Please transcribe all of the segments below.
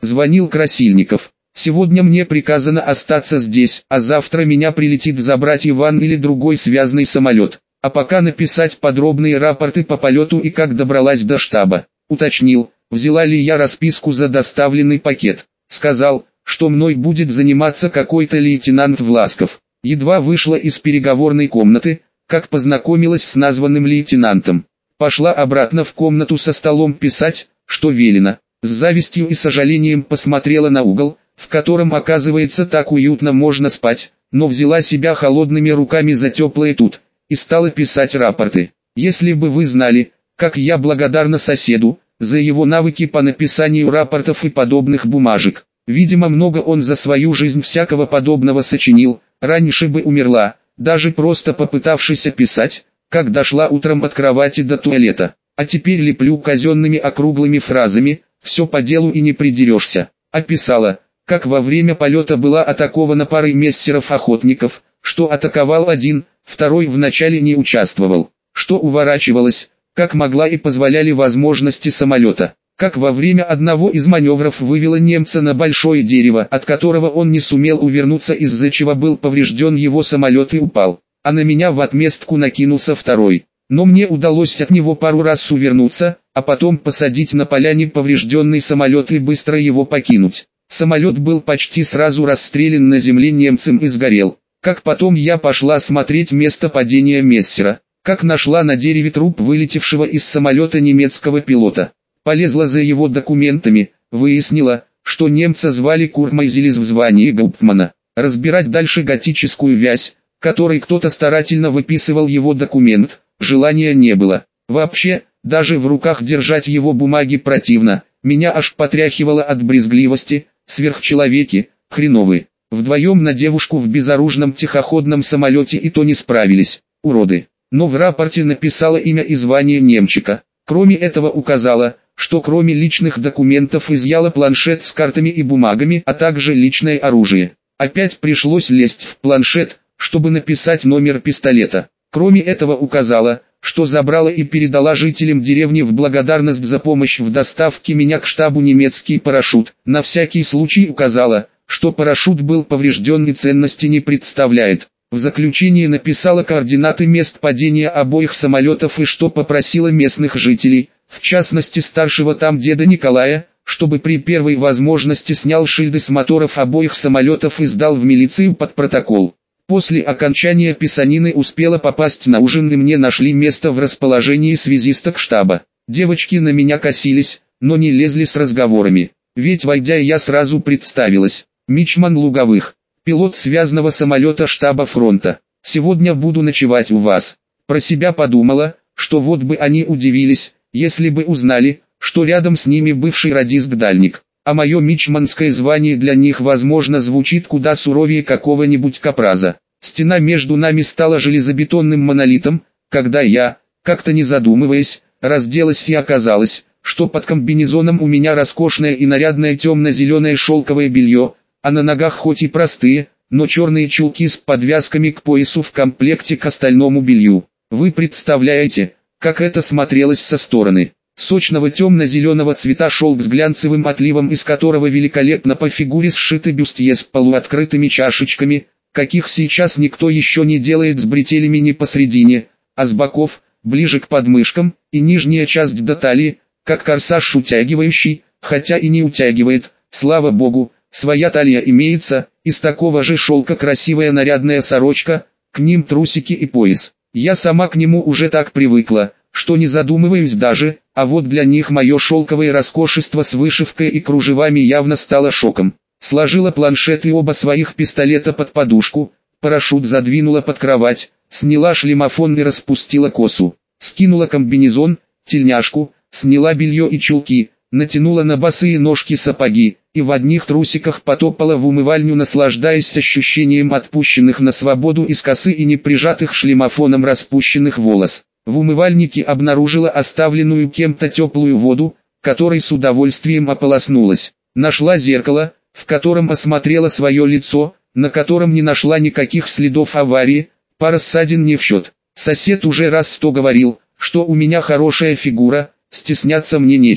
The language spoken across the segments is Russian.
Звонил Красильников. Сегодня мне приказано остаться здесь, а завтра меня прилетит забрать Иван или другой связанный самолет. А пока написать подробные рапорты по полету и как добралась до штаба. Уточнил, взяла ли я расписку за доставленный пакет. Сказал, что мной будет заниматься какой-то лейтенант Власков. Едва вышла из переговорной комнаты, как познакомилась с названным лейтенантом. Пошла обратно в комнату со столом писать, что велено. С завистью и сожалением посмотрела на угол, в котором, оказывается, так уютно можно спать, но взяла себя холодными руками за теплое тут, и стала писать рапорты. Если бы вы знали, как я благодарна соседу, за его навыки по написанию рапортов и подобных бумажек. Видимо, много он за свою жизнь всякого подобного сочинил, раньше бы умерла, даже просто попытавшись описать, как дошла утром от кровати до туалета. А теперь леплю казенными округлыми фразами, все по делу и не придерешься. Описала, как во время полета была атакована парой мессеров-охотников, что атаковал один, второй вначале не участвовал, что уворачивалась, как могла и позволяли возможности самолета, как во время одного из маневров вывела немца на большое дерево, от которого он не сумел увернуться, из-за чего был поврежден его самолет и упал, а на меня в отместку накинулся второй. Но мне удалось от него пару раз увернуться, а потом посадить на поляне поврежденный самолет и быстро его покинуть. Самолет был почти сразу расстрелян на земле немцем и сгорел. Как потом я пошла смотреть место падения мессера, как нашла на дереве труп вылетевшего из самолета немецкого пилота. Полезла за его документами, выяснила, что немца звали Курмайзелис в звании гауптмана. Разбирать дальше готическую вязь, которой кто-то старательно выписывал его документ, желания не было. Вообще, даже в руках держать его бумаги противно, меня аж потряхивало от брезгливости. Сверхчеловеки, хреновые. Вдвоем на девушку в безоружном тихоходном самолете и то не справились, уроды. Но в рапорте написала имя и звание немчика. Кроме этого указала, что кроме личных документов изъяла планшет с картами и бумагами, а также личное оружие. Опять пришлось лезть в планшет, чтобы написать номер пистолета. Кроме этого указала, что забрала и передала жителям деревни в благодарность за помощь в доставке меня к штабу немецкий парашют. На всякий случай указала, что парашют был поврежден и ценности не представляет. В заключение написала координаты мест падения обоих самолетов и что попросила местных жителей, в частности старшего там деда Николая, чтобы при первой возможности снял шильды с моторов обоих самолетов и сдал в милицию под протокол. После окончания писанины успела попасть на ужин и мне нашли место в расположении связисток штаба. Девочки на меня косились, но не лезли с разговорами. Ведь войдя я сразу представилась. Мичман Луговых, пилот связанного самолета штаба фронта. Сегодня буду ночевать у вас. Про себя подумала, что вот бы они удивились, если бы узнали, что рядом с ними бывший радист-дальник. А мое мичманское звание для них, возможно, звучит куда суровее какого-нибудь капраза. Стена между нами стала железобетонным монолитом, когда я, как-то не задумываясь, разделась и оказалось, что под комбинезоном у меня роскошное и нарядное темно-зеленое шелковое белье, а на ногах хоть и простые, но черные чулки с подвязками к поясу в комплекте к остальному белью. Вы представляете, как это смотрелось со стороны? Сочного темно-зеленого цвета шелк с глянцевым отливом, из которого великолепно по фигуре сшиты бюстье с полуоткрытыми чашечками, каких сейчас никто еще не делает, с бретелями не посредине, а с боков, ближе к подмышкам, и нижняя часть до талии, как корсаж утягивающий, хотя и не утягивает, слава богу, своя талия имеется, из такого же шелка красивая нарядная сорочка, к ним трусики и пояс. Я сама к нему уже так привыкла, что не задумываюсь даже, а вот для них мое шелковое роскошество с вышивкой и кружевами явно стало шоком. Сложила планшет и оба своих пистолета под подушку, парашют задвинула под кровать, сняла шлемофон и распустила косу, скинула комбинезон, тельняшку, сняла белье и чулки, натянула на босые ножки сапоги, и в одних трусиках потопала в умывальню, наслаждаясь ощущением отпущенных на свободу из косы и не прижатых шлемофоном распущенных волос. В умывальнике обнаружила оставленную кем-то теплую воду, которой с удовольствием ополоснулась. Нашла зеркало, в котором осмотрела свое лицо, на котором не нашла никаких следов аварии, пара ссадин не в счет. Сосед уже раз 100 говорил, что у меня хорошая фигура, стесняться мне нечего.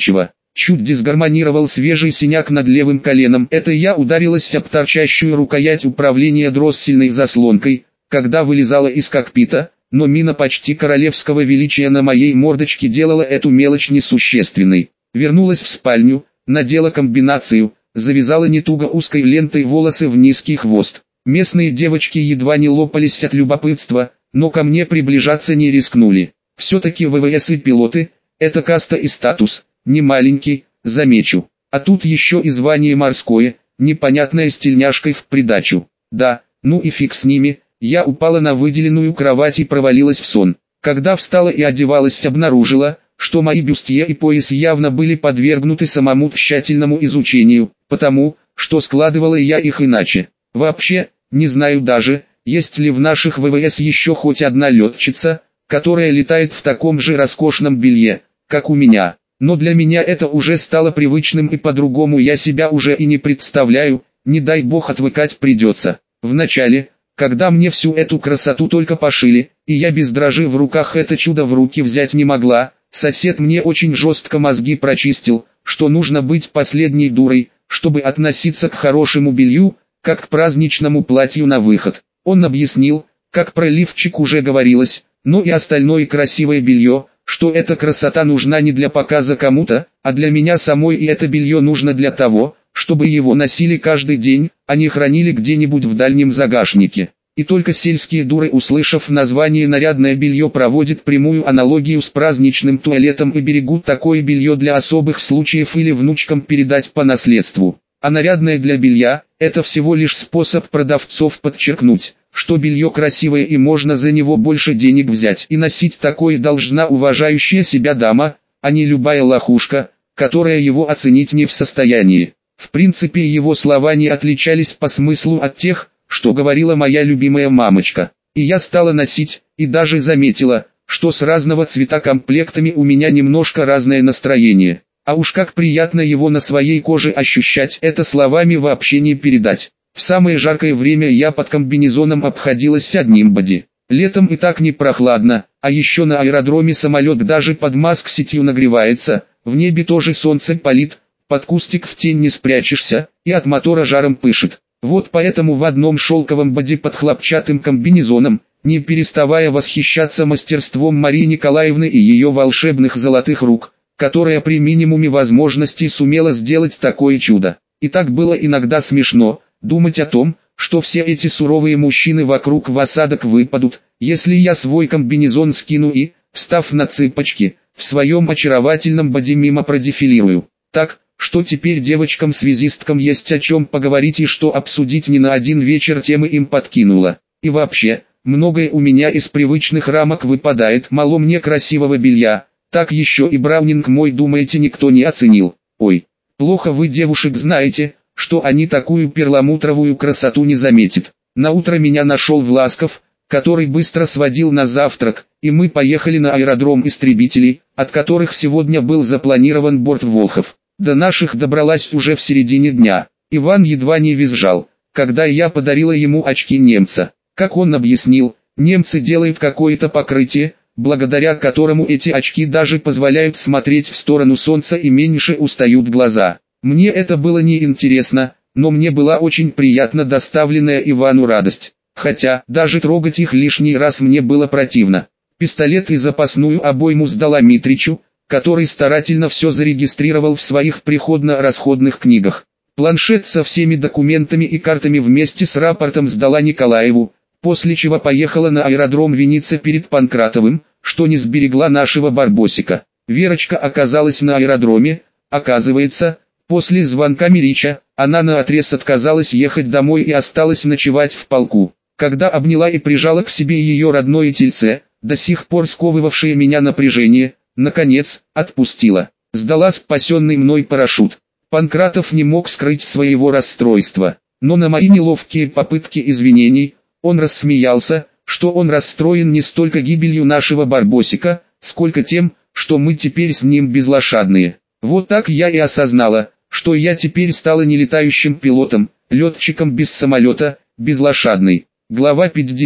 Чуть дисгармонировал свежий синяк над левым коленом. Это я ударилась об торчащую рукоять управления дроссельной заслонкой, когда вылезала из кокпита, но мина почти королевского величия на моей мордочке делала эту мелочь несущественной. Вернулась в спальню, надела комбинацию, завязала не туго узкой лентой волосы в низкий хвост. Местные девочки едва не лопались от любопытства, но ко мне приближаться не рискнули. Все-таки ВВС и пилоты – это каста и статус, не маленький, замечу. А тут еще и звание морское, непонятное с тельняшкой в придачу. Да, ну и фиг с ними, я упала на выделенную кровать и провалилась в сон. Когда встала и одевалась, обнаружила, что мои бюстье и пояс явно были подвергнуты самому тщательному изучению, потому, что складывала я их иначе. Вообще, не знаю даже, есть ли в наших ВВС еще хоть одна летчица, которая летает в таком же роскошном белье, как у меня. Но для меня это уже стало привычным, и по-другому я себя уже и не представляю, не дай бог отвыкать придется. Вначале, когда мне всю эту красоту только пошили, и я без дрожи в руках это чудо в руки взять не могла, сосед мне очень жестко мозги прочистил, что нужно быть последней дурой, чтобы относиться к хорошему белью, как к праздничному платью на выход. Он объяснил, как про лифчик уже говорилось, но и остальное красивое белье, что эта красота нужна не для показа кому-то, а для меня самой, и это белье нужно для того, чтобы его носили каждый день, а не хранили где-нибудь в дальнем загашнике. И только сельские дуры, услышав название «нарядное белье», проводят прямую аналогию с праздничным туалетом и берегут такое белье для особых случаев или внучкам передать по наследству. А нарядное для белья – это всего лишь способ продавцов подчеркнуть, что белье красивое и можно за него больше денег взять. И носить такое должна уважающая себя дама, а не любая лохушка, которая его оценить не в состоянии. В принципе, его слова не отличались по смыслу от тех, что говорила моя любимая мамочка. И я стала носить, и даже заметила, что с разного цвета комплектами у меня немножко разное настроение. А уж как приятно его на своей коже ощущать, это словами вообще не передать. В самое жаркое время я под комбинезоном обходилась одним боди. Летом и так не прохладно, а еще на аэродроме самолет даже под маск-сетью нагревается, в небе тоже солнце палит, под кустик в тень не спрячешься, и от мотора жаром пышет. Вот поэтому в одном шелковом боди под хлопчатым комбинезоном, не переставая восхищаться мастерством Марии Николаевны и ее волшебных золотых рук, которая при минимуме возможностей сумела сделать такое чудо. И так было иногда смешно думать о том, что все эти суровые мужчины вокруг в осадок выпадут, если я свой комбинезон скину и, встав на цыпочки, в своем очаровательном боди мимо продефилирую. Так, что теперь девочкам-связисткам есть о чем поговорить и что обсудить, не на один вечер темы им подкинула. И вообще, многое у меня из привычных рамок выпадает, мало мне красивого белья, так еще и браунинг мой, думаете, никто не оценил. Ой, плохо вы девушек знаете, что они такую перламутровую красоту не заметят. Наутро меня нашел Власков, который быстро сводил на завтрак, и мы поехали на аэродром истребителей, от которых сегодня был запланирован борт Волхов. До наших добралась уже в середине дня. Иван едва не визжал, когда я подарила ему очки немца. Как он объяснил, немцы делают какое-то покрытие, благодаря которому эти очки даже позволяют смотреть в сторону солнца и меньше устают глаза. Мне это было не интересно, но мне была очень приятна доставленная Ивану радость. Хотя, даже трогать их лишний раз мне было противно. Пистолет и запасную обойму сдала Митричу, который старательно все зарегистрировал в своих приходно-расходных книгах. Планшет со всеми документами и картами вместе с рапортом сдала Николаеву, после чего поехала на аэродром виниться перед Панкратовым, что не сберегла нашего Барбосика. Верочка оказалась на аэродроме, оказывается, после звонка Мирича, она наотрез отказалась ехать домой и осталась ночевать в полку. Когда обняла и прижала к себе ее родное тельце, до сих пор сковывавшее меня напряжение, наконец, отпустила. Сдала спасенный мной парашют. Панкратов не мог скрыть своего расстройства, но на мои неловкие попытки извинений, он рассмеялся, что он расстроен не столько гибелью нашего Барбосика, сколько тем, что мы теперь с ним безлошадные. Вот так я и осознала, что я теперь стала не летающим пилотом, летчиком без самолета, безлошадный. Глава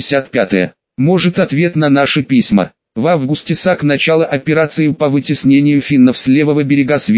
55. Может, ответ на наши письма. В августе САК начала операцию по вытеснению финнов с левого берега Свири,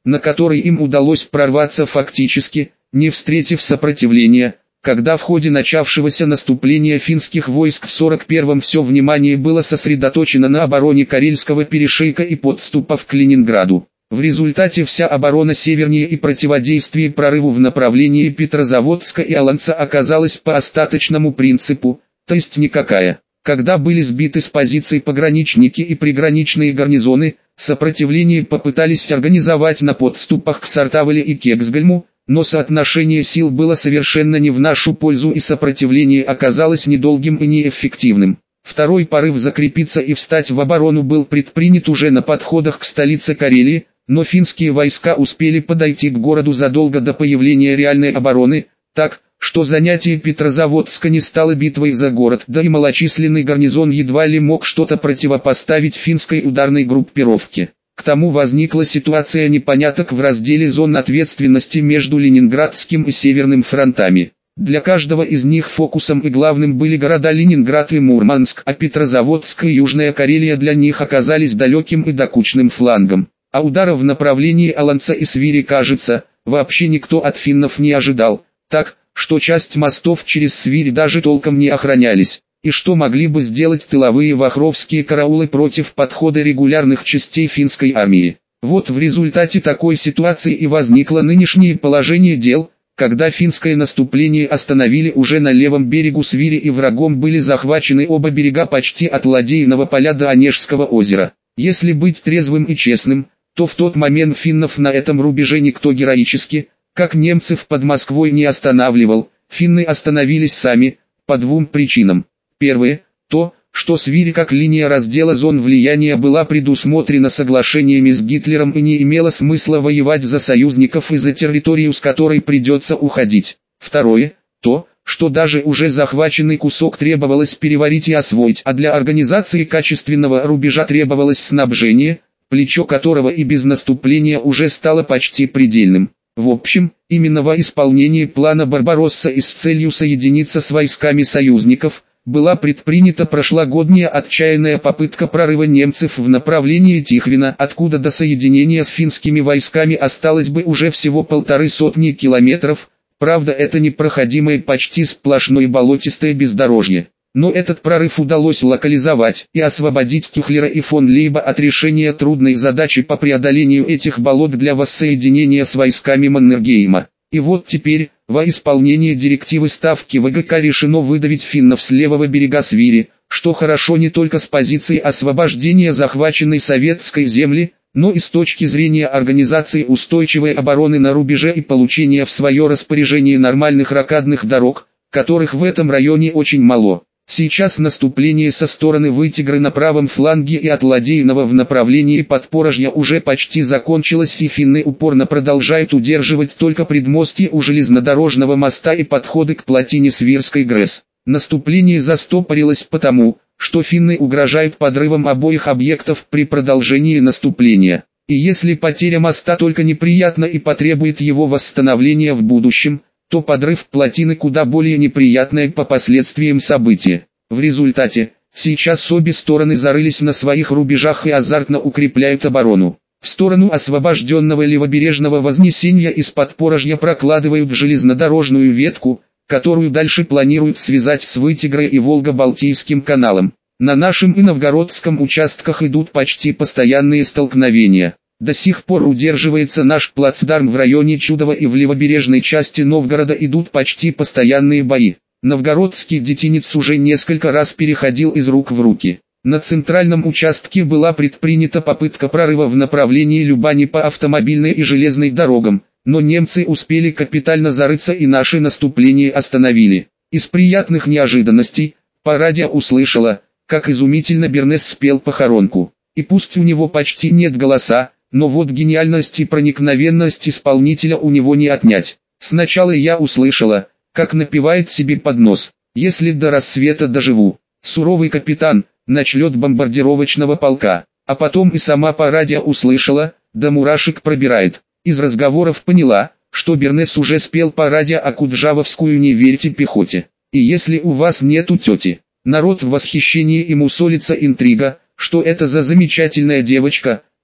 на который им удалось прорваться фактически, не встретив сопротивления, когда в ходе начавшегося наступления финских войск в 41-м все внимание было сосредоточено на обороне Карельского перешейка и подступов к Ленинграду. В результате вся оборона севернее и противодействие прорыву в направлении Петрозаводска и Аланца оказалась по остаточному принципу, то есть никакая. Когда были сбиты с позиций пограничники и приграничные гарнизоны, сопротивление попытались организовать на подступах к Сартавеле и Кексгольму, но соотношение сил было совершенно не в нашу пользу и сопротивление оказалось недолгим и неэффективным. Второй порыв закрепиться и встать в оборону был предпринят уже на подходах к столице Карелии, но финские войска успели подойти к городу задолго до появления реальной обороны, так, что занятие Петрозаводска не стало битвой за город, да и малочисленный гарнизон едва ли мог что-то противопоставить финской ударной группировке. К тому возникла ситуация непоняток в разделе зон ответственности между Ленинградским и Северным фронтами. Для каждого из них фокусом и главным были города Ленинград и Мурманск, а Петрозаводск и Южная Карелия для них оказались далеким и докучным флангом. А ударов в направлении Аланца и Свири, кажется, вообще никто от финнов не ожидал, так, что часть мостов через Свири даже толком не охранялись. И что могли бы сделать тыловые вахровские караулы против подхода регулярных частей финской армии? Вот в результате такой ситуации и возникло нынешнее положение дел, когда финское наступление остановили уже на левом берегу Свири и врагом были захвачены оба берега почти от Ладейного поля до Онежского озера. Если быть трезвым и честным, то в тот момент финнов на этом рубеже никто героически, как немцев под Москвой, не останавливал. Финны остановились сами, по двум причинам. Первое, то, что Свири как линия раздела зон влияния была предусмотрена соглашениями с Гитлером и не имело смысла воевать за союзников и за территорию, с которой придется уходить. Второе, то, что даже уже захваченный кусок требовалось переварить и освоить, а для организации качественного рубежа требовалось снабжение, плечо которого и без наступления уже стало почти предельным. В общем, именно во исполнении плана Барбаросса и с целью соединиться с войсками союзников, была предпринята прошлогодняя отчаянная попытка прорыва немцев в направлении Тихвина, откуда до соединения с финскими войсками осталось бы уже всего 150 километров, правда это непроходимое почти сплошное болотистое бездорожье. Но этот прорыв удалось локализовать и освободить Кюхлера и фон Лейба от решения трудной задачи по преодолению этих болот для воссоединения с войсками Маннергейма. И вот теперь, во исполнение директивы Ставки ВГК решено выдавить финнов с левого берега Свири, что хорошо не только с позиции освобождения захваченной советской земли, но и с точки зрения организации устойчивой обороны на рубеже и получения в свое распоряжение нормальных рокадных дорог, которых в этом районе очень мало. Сейчас наступление со стороны Вытигры на правом фланге и от Ладейного в направлении Подпорожья уже почти закончилось, и финны упорно продолжают удерживать только предмостье у железнодорожного моста и подходы к плотине Свирской ГРЭС. Наступление застопорилось потому, что финны угрожают подрывом обоих объектов при продолжении наступления. И если потеря моста только неприятна и потребует его восстановления в будущем, то подрыв плотины куда более неприятное по последствиям событие. В результате, сейчас обе стороны зарылись на своих рубежах и азартно укрепляют оборону. В сторону освобожденного левобережного Вознесения из Подпорожья прокладывают железнодорожную ветку, которую дальше планируют связать с Вытигрой и Волго-Балтийским каналом. На нашем и новгородском участках идут почти постоянные столкновения. До сих пор удерживается наш плацдарм в районе Чудова, и в левобережной части Новгорода идут почти постоянные бои. Новгородский детинец уже несколько раз переходил из рук в руки. На центральном участке была предпринята попытка прорыва в направлении Любани по автомобильной и железной дорогам, но немцы успели капитально зарыться и наше наступление остановили. Из приятных неожиданностей, по радио услышала, как изумительно Бернес спел похоронку. И пусть у него почти нет голоса, но вот гениальность и проникновенность исполнителя у него не отнять. Сначала я услышала, как напевает себе под нос: «Если до рассвета доживу». Суровый капитан, начлет бомбардировочного полка. А потом и сама по радио услышала, до мурашек пробирает. Из разговоров поняла, что Бернес уже спел по радио о Куджавовскую «Не верьте пехоте». И если у вас нету тети, народ в восхищении, и мусолится интрига, что это за замечательная девочка,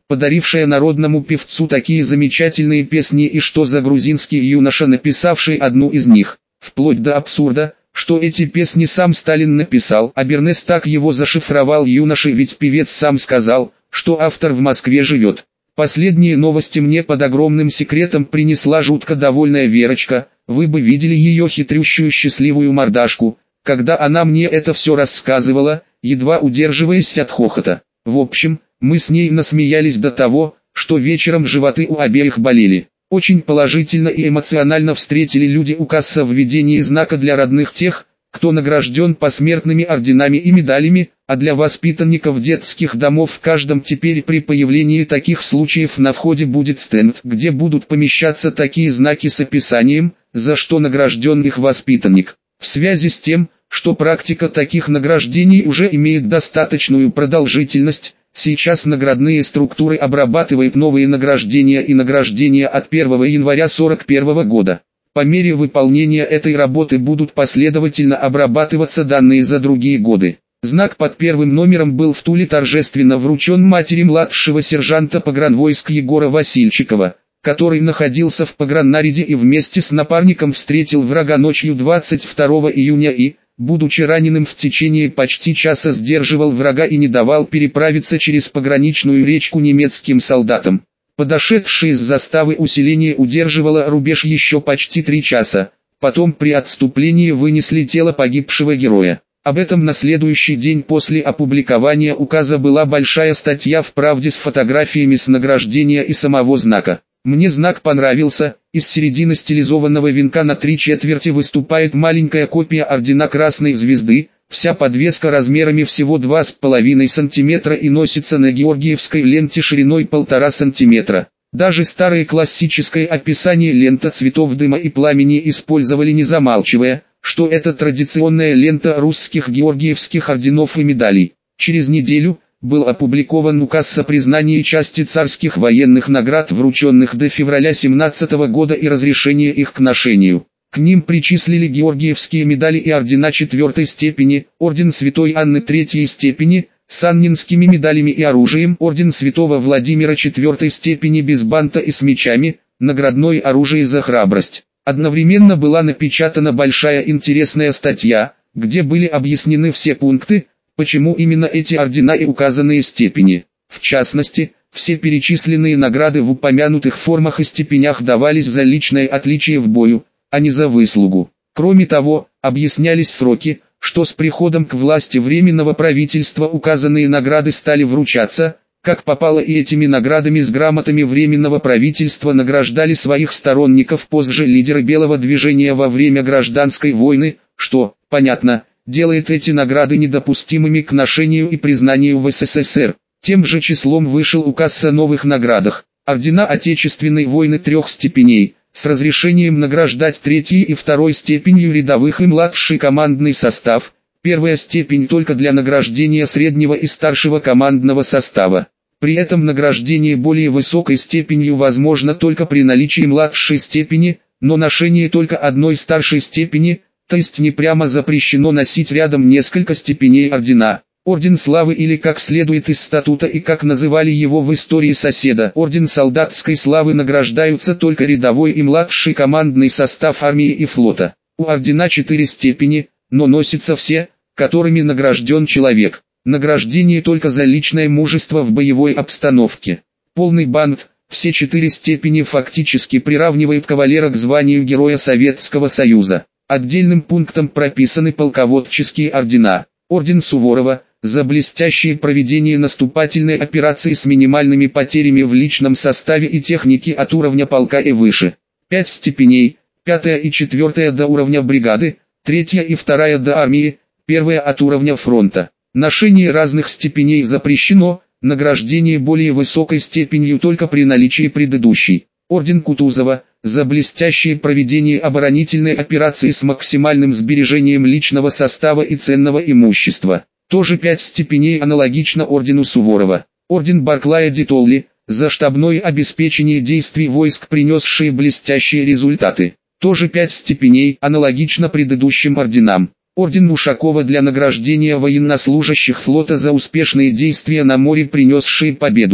подарившая народному певцу такие замечательные песни, и что за грузинский юноша, написавший одну из них, вплоть до абсурда, что эти песни сам Сталин написал, а Бернес так его зашифровал юношей, ведь певец сам сказал, что автор в Москве живет. Последние новости мне под огромным секретом принесла жутко довольная Верочка, вы бы видели ее хитрющую счастливую мордашку, когда она мне это все рассказывала, едва удерживаясь от хохота. В общем, мы с ней насмеялись до того, что вечером животы у обеих болели. Очень положительно и эмоционально встретили люди указ о введении знака для родных тех, кто награжден посмертными орденами и медалями, а для воспитанников детских домов в каждом теперь при появлении таких случаев на входе будет стенд, где будут помещаться такие знаки с описанием, за что награжден их воспитанник. В связи с тем, что практика таких награждений уже имеет достаточную продолжительность, сейчас наградные структуры обрабатывают новые награждения и награждения от 1 января 1941 года. По мере выполнения этой работы будут последовательно обрабатываться данные за другие годы. Знак под первым номером был в Туле торжественно вручен матери младшего сержанта погранвойск Егора Васильчикова, который находился в пограннаряде и вместе с напарником встретил врага ночью 22 июня и, будучи раненым в течение почти часа, сдерживал врага и не давал переправиться через пограничную речку немецким солдатам. Подошедшее из заставы усиление удерживало рубеж еще почти 3 часа, потом при отступлении вынесли тело погибшего героя. Об этом на следующий день после опубликования указа была большая статья в «Правде» с фотографиями с награждения и самого знака. Мне знак понравился, из середины стилизованного венка на 3/4 выступает маленькая копия ордена Красной Звезды, вся подвеска размерами всего 2,5 см и носится на георгиевской ленте шириной 1,5 см. Даже старое классическое описание лента цветов дыма и пламени использовали, не замалчивая, что это традиционная лента русских георгиевских орденов и медалей. Через неделю был опубликован указ о признании части царских военных наград, врученных до февраля 17 года, и разрешение их к ношению. К ним причислили георгиевские медали и ордена 4 степени, орден Святой Анны 3 степени, с аннинскими медалями и оружием, орден Святого Владимира 4 степени без банта и с мечами, наградное оружие за храбрость. Одновременно была напечатана большая интересная статья, где были объяснены все пункты, почему именно эти ордена и указанные степени. В частности, все перечисленные награды в упомянутых формах и степенях давались за личное отличие в бою, а не за выслугу. Кроме того, объяснялись сроки, что с приходом к власти Временного правительства указанные награды стали вручаться, как попало, и этими наградами с грамотами Временного правительства награждали своих сторонников позже лидеры Белого движения во время гражданской войны, что, понятно, делает эти награды недопустимыми к ношению и признанию в СССР. Тем же числом вышел указ о новых наградах. Ордена Отечественной войны 3 степеней, с разрешением награждать 3 и 2 степенью рядовых и младший командный состав, 1 степень только для награждения среднего и старшего командного состава. При этом награждение более высокой степенью возможно только при наличии младшей степени, но ношение только одной старшей степени, то есть не прямо запрещено носить рядом несколько степеней ордена. Орден Славы, или как следует из статута и как называли его в истории соседа, Орден Солдатской Славы, награждаются только рядовой и младший командный состав армии и флота. У ордена 4 степени, но носятся все, которыми награжден человек. Награждение только за личное мужество в боевой обстановке. Полный бант, все 4 степени фактически приравнивают кавалера к званию Героя Советского Союза. Отдельным пунктом прописаны полководческие ордена. Орден Суворова за блестящее проведение наступательной операции с минимальными потерями в личном составе и технике от уровня полка и выше. 5 степеней, 5 и 4 до уровня бригады, 3 и 2 до армии, 1 от уровня фронта. Ношение разных степеней запрещено, награждение более высокой степенью только при наличии предыдущей. Орден Кутузова за блестящее проведение оборонительной операции с максимальным сбережением личного состава и ценного имущества. Тоже 5 степеней, аналогично ордену Суворова. Орден Барклая де Толли за штабное обеспечение действий войск, принесшие блестящие результаты. Тоже 5 степеней, аналогично предыдущим орденам. Орден Ушакова для награждения военнослужащих флота за успешные действия на море, принесшие победу.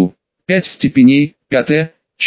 5 степеней, 5,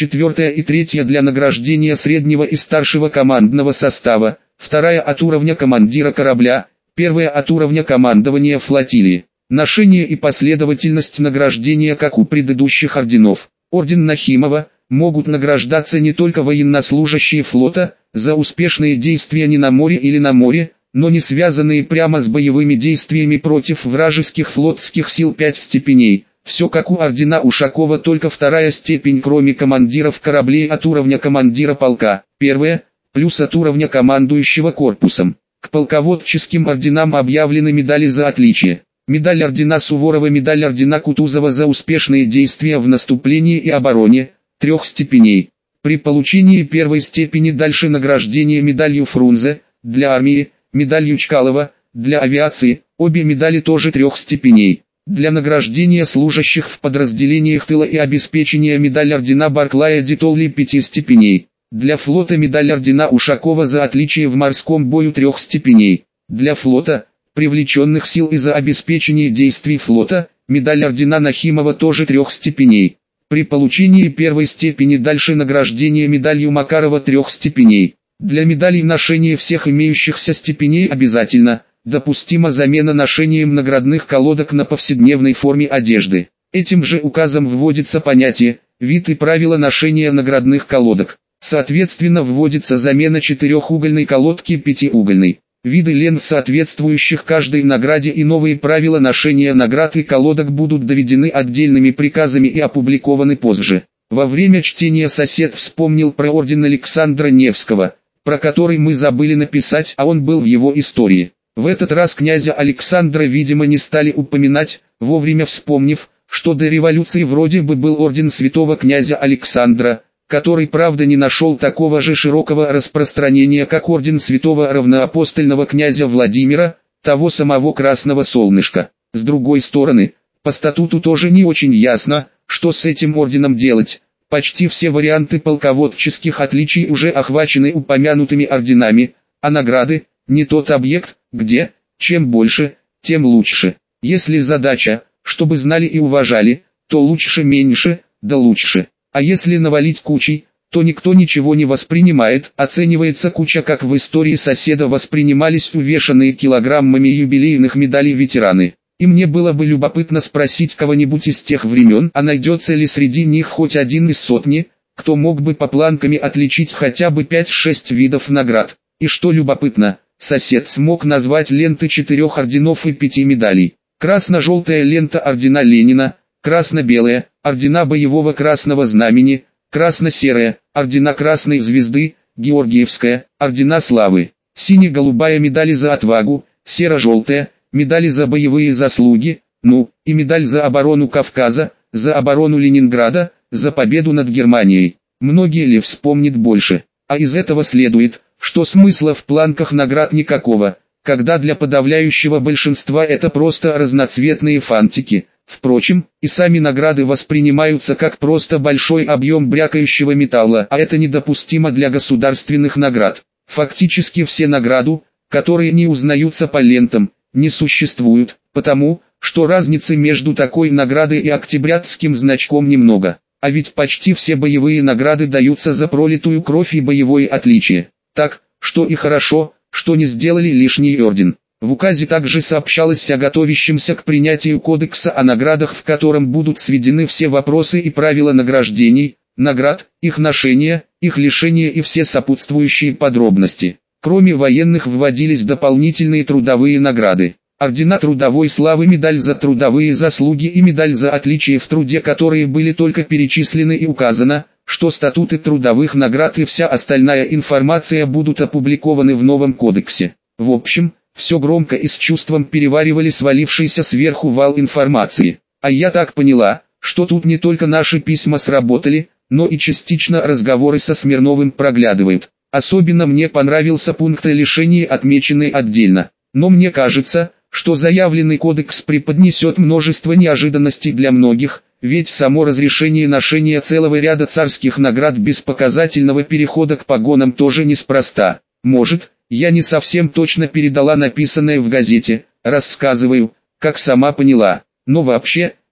4 и 3 для награждения среднего и старшего командного состава, 2 от уровня командира корабля, 1 от уровня командования флотилии. Ношение и последовательность награждения как у предыдущих орденов. Орден Нахимова могут награждаться не только военнослужащие флота за успешные действия не на море или на море, но не связанные прямо с боевыми действиями против вражеских флотских сил 5 степеней. Все как у ордена Ушакова, только 2 степень кроме командиров кораблей от уровня командира полка, 1, плюс от уровня командующего корпусом. К полководческим орденам объявлены медали за отличие. Медаль ордена Суворова, медаль ордена Кутузова за успешные действия в наступлении и обороне, 3 степеней. При получении 1 степени дальше награждение медалью Фрунзе, для армии, медалью Чкалова, для авиации, обе медали тоже 3 степеней. Для награждения служащих в подразделениях тыла и обеспечения медаль ордена Барклая де Толли 5 степеней. Для флота медаль ордена Ушакова за отличие в морском бою 3 степеней. Для флота, привлеченных сил и за обеспечение действий флота, медаль ордена Нахимова тоже 3 степеней. При получении 1 степени дальше награждение медалью Макарова 3 степеней. Для медалей ношения всех имеющихся степеней обязательно допустима замена ношением наградных колодок на повседневной форме одежды. Этим же указом вводится понятие, вид и правила ношения наградных колодок. Соответственно, вводится замена 4-угольной колодки 5-угольной. Виды лент соответствующих каждой награде и новые правила ношения наград и колодок будут доведены отдельными приказами и опубликованы позже. Во время чтения сосед вспомнил про орден Александра Невского, про который мы забыли написать, а он был в его истории. В этот раз князя Александра, видимо, не стали упоминать, вовремя вспомнив, что до революции вроде бы был орден святого князя Александра, который, правда, не нашел такого же широкого распространения, как орден святого равноапостольного князя Владимира, того самого Красного Солнышка. С другой стороны, по статуту тоже не очень ясно, что с этим орденом делать. Почти все варианты полководческих отличий уже охвачены упомянутыми орденами, а награды – не тот объект, где, чем больше, тем лучше. Если задача, чтобы знали и уважали, то лучше меньше, да лучше. А если навалить кучей, то никто ничего не воспринимает, оценивается куча, как в истории соседа воспринимались увешанные килограммами юбилейных медалей ветераны. И мне было бы любопытно спросить кого-нибудь из тех времен, а найдется ли среди них хоть один из сотни, кто мог бы по планками отличить хотя бы 5-6 видов наград. И что любопытно, сосед смог назвать ленты 4 орденов и 5 медалей. Красно-желтая лента ордена Ленина, красно-белая, ордена боевого красного знамени, красно-серая, ордена Красной Звезды, Георгиевская, ордена славы, сине-голубая медали за отвагу, серо-желтая, медали за боевые заслуги, и медаль за оборону Кавказа, за оборону Ленинграда, за победу над Германией. Многие ли вспомнят больше? А из этого следует, что смысла в планках наград никакого, когда для подавляющего большинства это просто разноцветные фантики. Впрочем, и сами награды воспринимаются как просто большой объем брякающего металла, а это недопустимо для государственных наград. Фактически все награды, которые не узнаются по лентам, не существуют, потому, что разницы между такой наградой и октябрятским значком немного. А ведь почти все боевые награды даются за пролитую кровь и боевое отличие. Так, что и хорошо, что не сделали лишний орден. В указе также сообщалось о готовящемся к принятию кодекса о наградах, в котором будут сведены все вопросы и правила награждений, наград, их ношения, их лишения и все сопутствующие подробности. Кроме военных вводились дополнительные трудовые награды. Ордена трудовой славы, медаль за трудовые заслуги и медаль за отличие в труде, которые были только перечислены, и указано, что статуты трудовых наград и вся остальная информация будут опубликованы в новом кодексе. В общем, все громко и с чувством переваривали свалившийся сверху вал информации. А я так поняла, что тут не только наши письма сработали, но и частично разговоры со Смирновым проглядывают. Особенно мне понравился пункт о лишении, отмеченный отдельно. Но мне кажется, что заявленный кодекс преподнесет множество неожиданностей для многих, ведь само разрешение ношения целого ряда царских наград без показательного перехода к погонам тоже неспроста. Может, я не совсем точно передала написанное в газете, рассказываю, как сама поняла. Но вообще,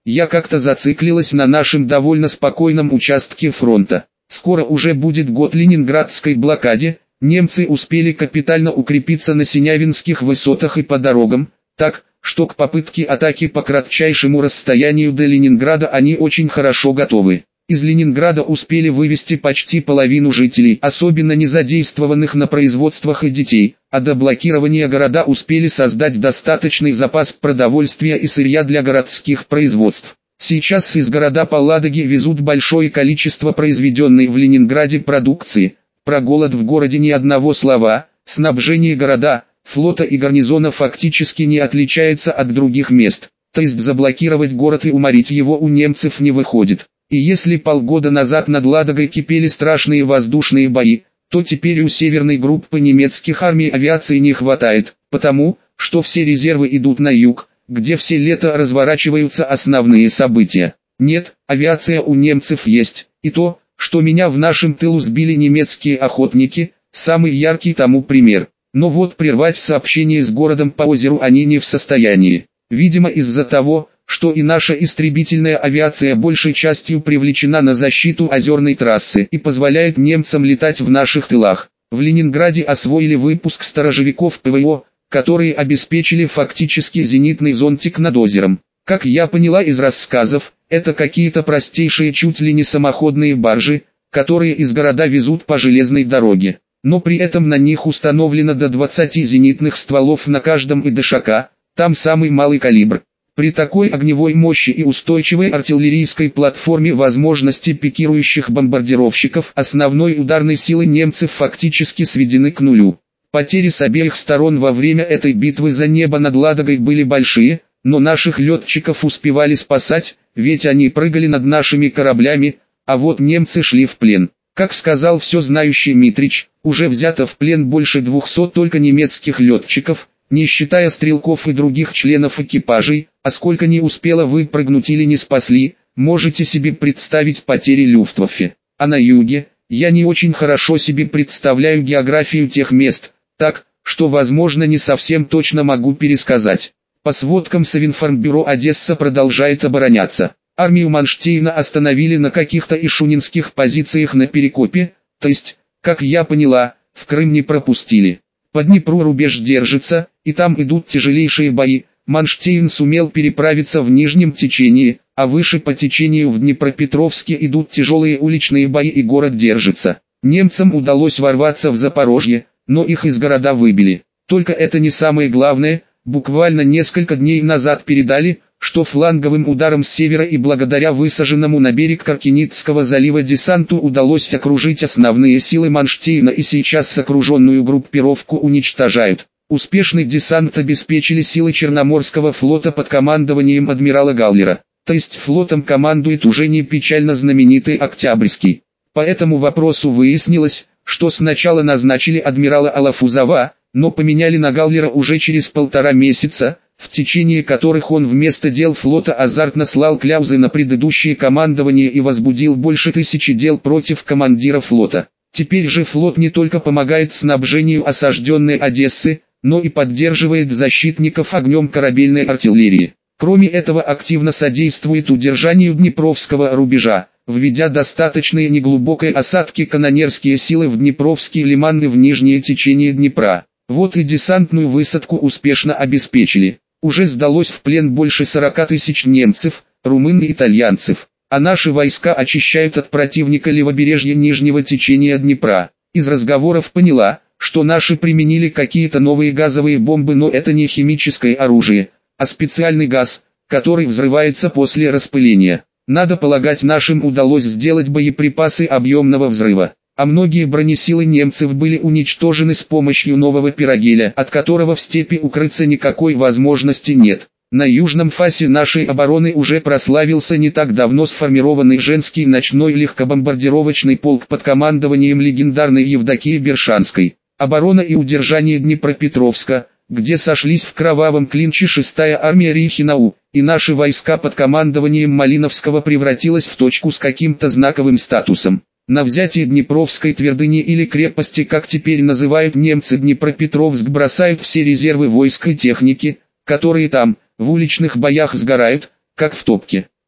Я как-то зациклилась на нашем довольно спокойном участке фронта. Скоро уже будет год Ленинградской блокаде, немцы успели капитально укрепиться на Синявинских высотах и по дорогам, так, что к попытке атаки по кратчайшему расстоянию до Ленинграда они очень хорошо готовы. Из Ленинграда успели вывести почти половину жителей, особенно не задействованных на производствах и детей, а до блокирования города успели создать достаточный запас продовольствия и сырья для городских производств. Сейчас из города по Ладоге везут большое количество произведенной в Ленинграде продукции. Про голод в городе ни одного слова, снабжение города, флота и гарнизона фактически не отличается от других мест, то есть заблокировать город и уморить его у немцев не выходит. И если полгода назад над Ладогой кипели страшные воздушные бои, то теперь у северной группы немецких армий авиации не хватает, потому, что все резервы идут на юг, где все лето разворачиваются основные события. Нет, авиация у немцев есть, и то, что меня в нашем тылу сбили немецкие охотники, самый яркий тому пример. Но вот прервать сообщение с городом по озеру они не в состоянии. Видимо из-за того, что и наша истребительная авиация большей частью привлечена на защиту озерной трассы и позволяет немцам летать в наших тылах. В Ленинграде освоили выпуск сторожевиков ПВО, которые обеспечили фактически зенитный зонтик над озером. Как я поняла из рассказов, это какие-то простейшие чуть ли не самоходные баржи, которые из города везут по железной дороге. Но при этом на них установлено до 20 зенитных стволов на каждом ИДШК, там самый малый калибр. При такой огневой мощи и устойчивой артиллерийской платформе возможности пикирующих бомбардировщиков основной ударной силы немцев фактически сведены к нулю. Потери с обеих сторон во время этой битвы за небо над Ладогой были большие, но наших летчиков успевали спасать, ведь они прыгали над нашими кораблями, а вот немцы шли в плен. Как сказал все знающий Митрич, уже взято в плен больше 200 только немецких летчиков, не считая стрелков и других членов экипажей, а сколько не успело выпрыгнуть или не спасли, можете себе представить потери Люфтваффе. А на юге, я не очень хорошо себе представляю географию тех мест, так, что возможно не совсем точно могу пересказать. По сводкам Совинформбюро Одесса продолжает обороняться. Армию Манштейна остановили на каких-то ишунинских позициях на Перекопе, то есть, как я поняла, в Крым не пропустили. По Днепру рубеж держится, и там идут тяжелейшие бои. Манштейн сумел переправиться в нижнем течении, а выше по течению в Днепропетровске идут тяжелые уличные бои и город держится. Немцам удалось ворваться в Запорожье, но их из города выбили. Только это не самое главное, буквально несколько дней назад передали, что фланговым ударом с севера и благодаря высаженному на берег Каркинитского залива десанту удалось окружить основные силы Манштейна и сейчас окруженную группировку уничтожают. Успешный десант обеспечили силы Черноморского флота под командованием адмирала Галлера, то есть флотом командует уже не печально знаменитый Октябрьский. По этому вопросу выяснилось, что сначала назначили адмирала Алафузова, но поменяли на Галлера уже через 1,5 месяца, в течение которых он вместо дел флота азартно слал кляузы на предыдущее командование и возбудил больше 1000 дел против командира флота. Теперь же флот не только помогает снабжению осажденной Одессы, но и поддерживает защитников огнем корабельной артиллерии. Кроме этого активно содействует удержанию Днепровского рубежа, введя достаточные неглубокой осадки канонерские силы в Днепровские лиманы в нижнее течение Днепра. Вот и десантную высадку успешно обеспечили. Уже сдалось в плен больше 40 тысяч немцев, румын и итальянцев, а наши войска очищают от противника левобережье нижнего течения Днепра. Из разговоров поняла, что наши применили какие-то новые газовые бомбы, но это не химическое оружие, а специальный газ, который взрывается после распыления. Надо полагать, нашим удалось сделать боеприпасы объемного взрыва. А многие бронесилы немцев были уничтожены с помощью нового пирогеля, от которого в степи укрыться никакой возможности нет. На южном фасе нашей обороны уже прославился не так давно сформированный женский ночной легкобомбардировочный полк под командованием легендарной Евдокии Бершанской. Оборона и удержание Днепропетровска, где сошлись в кровавом клинче 6-я армия Рейхенау, и наши войска под командованием Малиновского превратилась в точку с каким-то знаковым статусом. На взятие Днепровской твердыни или крепости, как теперь называют немцы Днепропетровск, бросают все резервы войск и техники, которые там, в уличных боях сгорают, как в топке.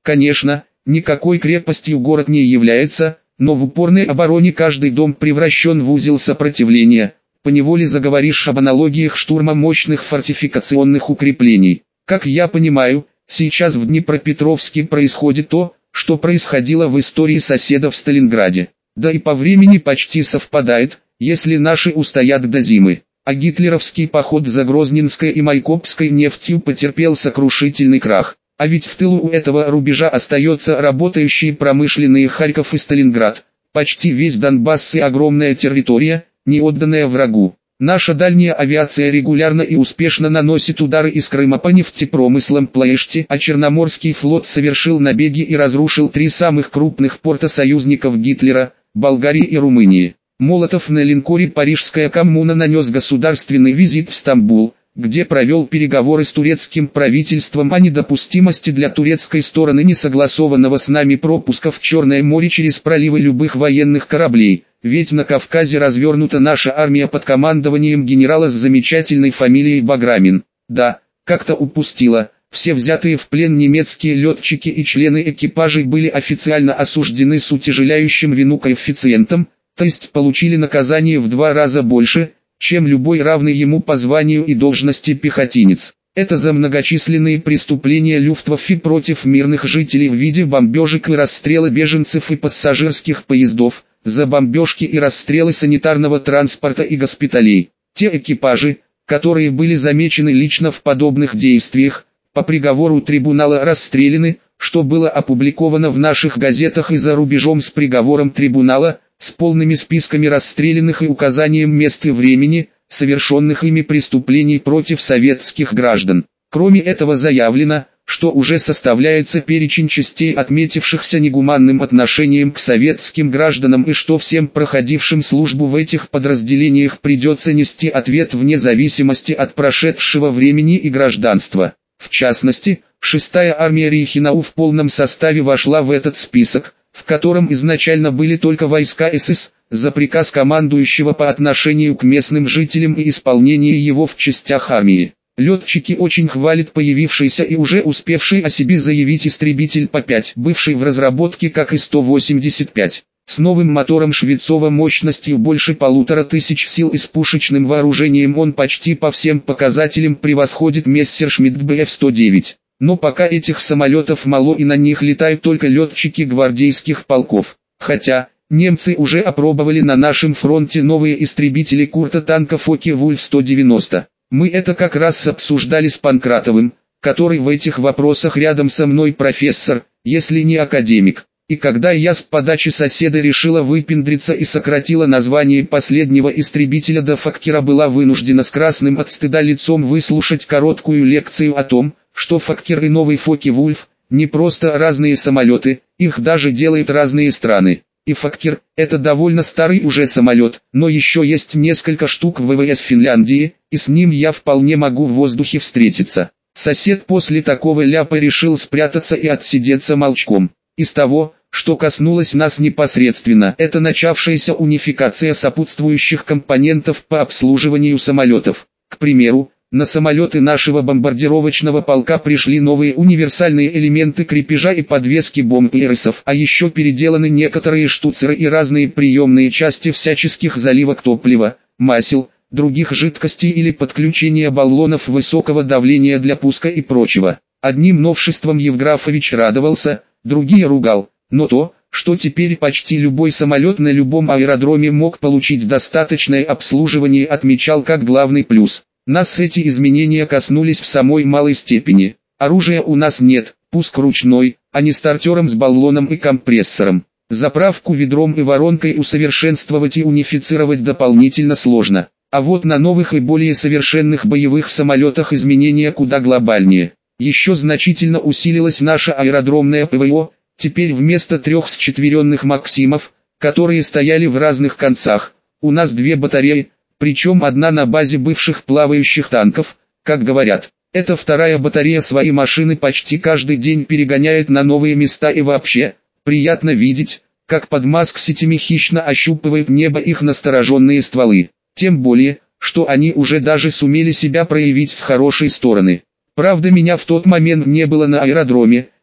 Конечно, никакой крепостью город не является, но в упорной обороне каждый дом превращен в узел сопротивления. Поневоле заговоришь об аналогиях штурма мощных фортификационных укреплений. Как я понимаю, сейчас в Днепропетровске происходит то, что происходило в истории соседа в Сталинграде. Да и по времени почти совпадает, если наши устоят до зимы. А гитлеровский поход за Грозненской и Майкопской нефтью потерпел сокрушительный крах. А ведь в тылу у этого рубежа остается работающие промышленные Харьков и Сталинград. Почти весь Донбасс и огромная территория, не отданная врагу. Наша дальняя авиация регулярно и успешно наносит удары из Крыма по нефтепромыслам Плоешти, а Черноморский флот совершил набеги и разрушил 3 самых крупных порта союзников Гитлера – Болгарии и Румынии. Молотов на линкоре «Парижская коммуна» нанес государственный визит в Стамбул, где провел переговоры с турецким правительством о недопустимости для турецкой стороны несогласованного с нами пропуска в Черное море через проливы любых военных кораблей, ведь на Кавказе развернута наша армия под командованием генерала с замечательной фамилией Баграмин. Да, как-то упустила, все взятые в плен немецкие летчики и члены экипажей были официально осуждены с утяжеляющим вину коэффициентом, то есть получили наказание в 2 раза больше, чем любой равный ему по званию и должности пехотинец. Это за многочисленные преступления Люфтваффе против мирных жителей в виде бомбежек и расстрела беженцев и пассажирских поездов, за бомбежки и расстрелы санитарного транспорта и госпиталей. Те экипажи, которые были замечены лично в подобных действиях, по приговору трибунала расстреляны, что было опубликовано в наших газетах и за рубежом с приговором трибунала, с полными списками расстрелянных и указанием мест и времени, совершенных ими преступлений против советских граждан. Кроме этого заявлено, что уже составляется перечень частей, отметившихся негуманным отношением к советским гражданам, и что всем проходившим службу в этих подразделениях придется нести ответ вне зависимости от прошедшего времени и гражданства. В частности, 6-я армия Рейхенау в полном составе вошла в этот список, в котором изначально были только войска СС, за приказ командующего по отношению к местным жителям и исполнение его в частях армии. Летчики очень хвалят появившийся и уже успевший о себе заявить истребитель По-5, бывший в разработке как И-185. С новым мотором Швецова мощностью больше 1500 сил и с пушечным вооружением он почти по всем показателям превосходит Мессершмитт Bf-109. Но пока этих самолетов мало и на них летают только летчики гвардейских полков. Хотя, немцы уже опробовали на нашем фронте новые истребители Курта танка Фокке-Вульф-190. Мы это как раз обсуждали с Панкратовым, который в этих вопросах рядом со мной профессор, если не академик. И когда я с подачи соседа решила выпендриться и сократила название последнего истребителя до Фоккера, была вынуждена с красным от стыда лицом выслушать короткую лекцию о том, что Фоккер и новый Фокке-Вульф не просто разные самолеты, их даже делают разные страны. И Фоккер – это довольно старый уже самолет, но еще есть несколько штук в ВВС Финляндии, и с ним я вполне могу в воздухе встретиться. Сосед после такого ляпа решил спрятаться и отсидеться молчком. Из того, что коснулось нас непосредственно, это начавшаяся унификация сопутствующих компонентов по обслуживанию самолетов. К примеру, на самолеты нашего бомбардировочного полка пришли новые универсальные элементы крепежа и подвески бомб и РСов, а еще переделаны некоторые штуцеры и разные приемные части всяческих заливок топлива, масел, других жидкостей или подключения баллонов высокого давления для пуска и прочего. Одним новшеством Евграфович радовался, другие ругал, но то, что теперь почти любой самолет на любом аэродроме мог получить достаточное обслуживание, отмечал как главный плюс. Нас эти изменения коснулись в самой малой степени. Оружия у нас нет, пуск ручной, а не стартером с баллоном и компрессором. Заправку ведром и воронкой усовершенствовать и унифицировать дополнительно сложно. А вот на новых и более совершенных боевых самолетах изменения куда глобальнее. Еще значительно усилилась наша аэродромная ПВО, теперь вместо 3 счетверенных Максимов, которые стояли в разных концах, у нас 2 батареи, причем одна на базе бывших плавающих танков, как говорят. Эта вторая батарея свои машины почти каждый день перегоняет на новые места, и вообще, приятно видеть, как под маск-сетями хищно ощупывают небо их настороженные стволы. Тем более, что они уже даже сумели себя проявить с хорошей стороны. Правда, меня в тот момент не было на аэродроме,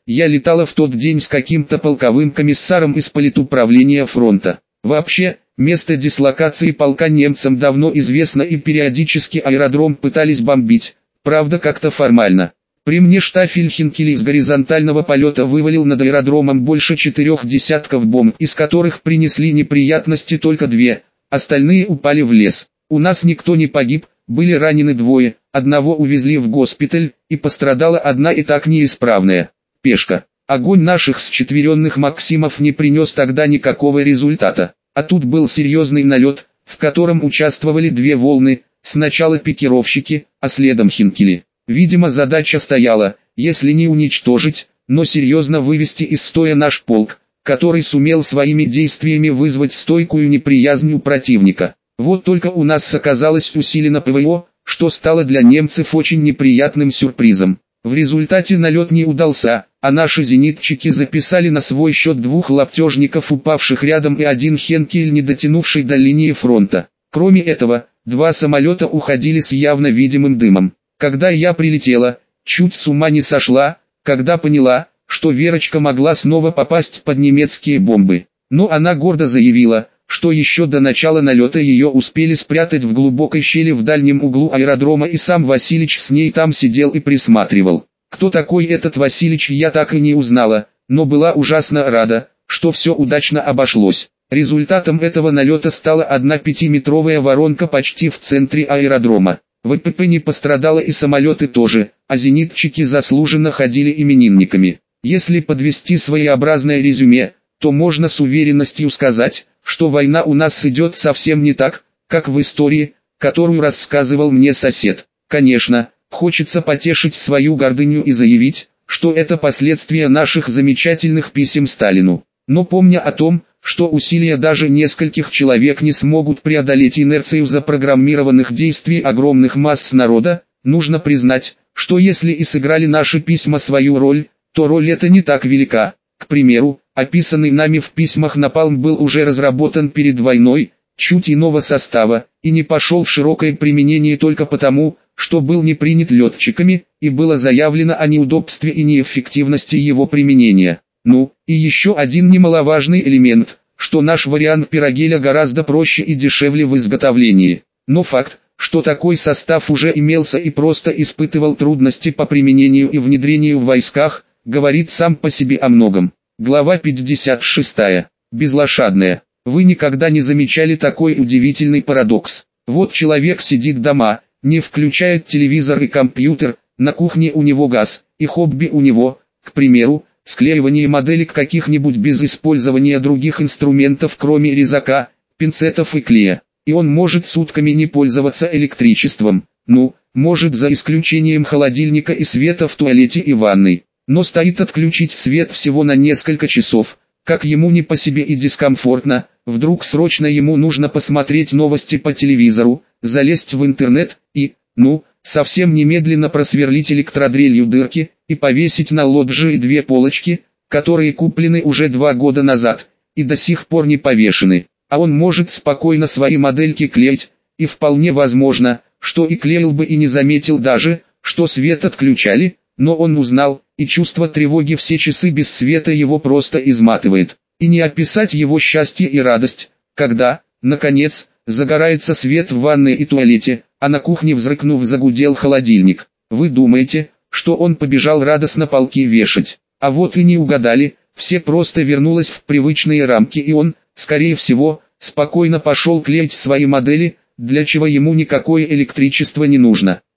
я летала в тот день с каким-то полковым комиссаром из политуправления фронта. Вообще, место дислокации полка немцам давно известно и периодически аэродром пытались бомбить, правда как-то формально. При мне штафель Хинкели с горизонтального полета вывалил над аэродромом больше 4 десятков бомб, из которых принесли неприятности только 2, остальные упали в лес. У нас никто не погиб, были ранены 2, одного увезли в госпиталь, и пострадала одна и так неисправная пешка. Огонь наших счетверенных Максимов не принес тогда никакого результата. А тут был серьезный налет, в котором участвовали 2 волны, сначала пикировщики, а следом Хинкели. Видимо, задача стояла, если не уничтожить, но серьезно вывести из строя наш полк, который сумел своими действиями вызвать стойкую неприязнь у противника. Вот только у нас оказалось усилено ПВО, что стало для немцев очень неприятным сюрпризом. В результате налет не удался, а наши зенитчики записали на свой счет 2 лаптежников, упавших рядом, и 1 Хенкель, не дотянувший до линии фронта. Кроме этого, 2 самолета уходили с явно видимым дымом. Когда я прилетела, чуть с ума не сошла, когда поняла, что Верочка могла снова попасть под немецкие бомбы. Но она гордо заявила, что еще до начала налета ее успели спрятать в глубокой щели в дальнем углу аэродрома, и сам Василич с ней там сидел и присматривал. Кто такой этот Василич, я так и не узнала, но была ужасно рада, что все удачно обошлось. Результатом этого налета стала 1 5-метровая воронка почти в центре аэродрома. ВПП не пострадало и самолеты тоже, а зенитчики заслуженно ходили именинниками. Если подвести своеобразное резюме, то можно с уверенностью сказать, что война у нас идет совсем не так, как в истории, которую рассказывал мне сосед. Конечно, хочется потешить свою гордыню и заявить, что это последствия наших замечательных писем Сталину. Но помня о том, что усилия даже нескольких человек не смогут преодолеть инерцию запрограммированных действий огромных масс народа, нужно признать, что если и сыграли наши письма свою роль, то роль эта не так велика. К примеру, описанный нами в письмах напалм был уже разработан перед войной, чуть иного состава, и не пошел в широкое применение только потому, что был не принят летчиками, и было заявлено о неудобстве и неэффективности его применения. Ну, и еще один немаловажный элемент, что наш вариант пирогеля гораздо проще и дешевле в изготовлении. Но факт, что такой состав уже имелся и просто испытывал трудности по применению и внедрению в войсках, говорит сам по себе о многом. Глава 56. Безлошадная. Вы никогда не замечали такой удивительный парадокс? Вот человек сидит дома, не включает телевизор и компьютер, на кухне у него газ, и хобби у него, к примеру, склеивание моделек каких-нибудь без использования других инструментов, кроме резака, пинцетов и клея. И он может сутками не пользоваться электричеством, ну, может за исключением холодильника и света в туалете и ванной. Но стоит отключить свет всего на несколько часов, как ему не по себе и дискомфортно, вдруг срочно ему нужно посмотреть новости по телевизору, залезть в интернет и, ну, совсем немедленно просверлить электродрелью дырки и повесить на лоджии 2 полочки, которые куплены уже 2 года назад, и до сих пор не повешены. А он может спокойно свои модельки клеить, и вполне возможно, что и клеил бы и не заметил даже, что свет отключали, но он узнал, и чувство тревоги все часы без света его просто изматывает. И не описать его счастье и радость, когда, наконец, загорается свет в ванной и туалете, а на кухне, взрыкнув, загудел холодильник. Вы думаете, что он побежал радостно полки вешать? А вот и не угадали, все просто вернулось в привычные рамки, и он, скорее всего, спокойно пошел клеить свои модели, для чего ему никакое электричество не нужно.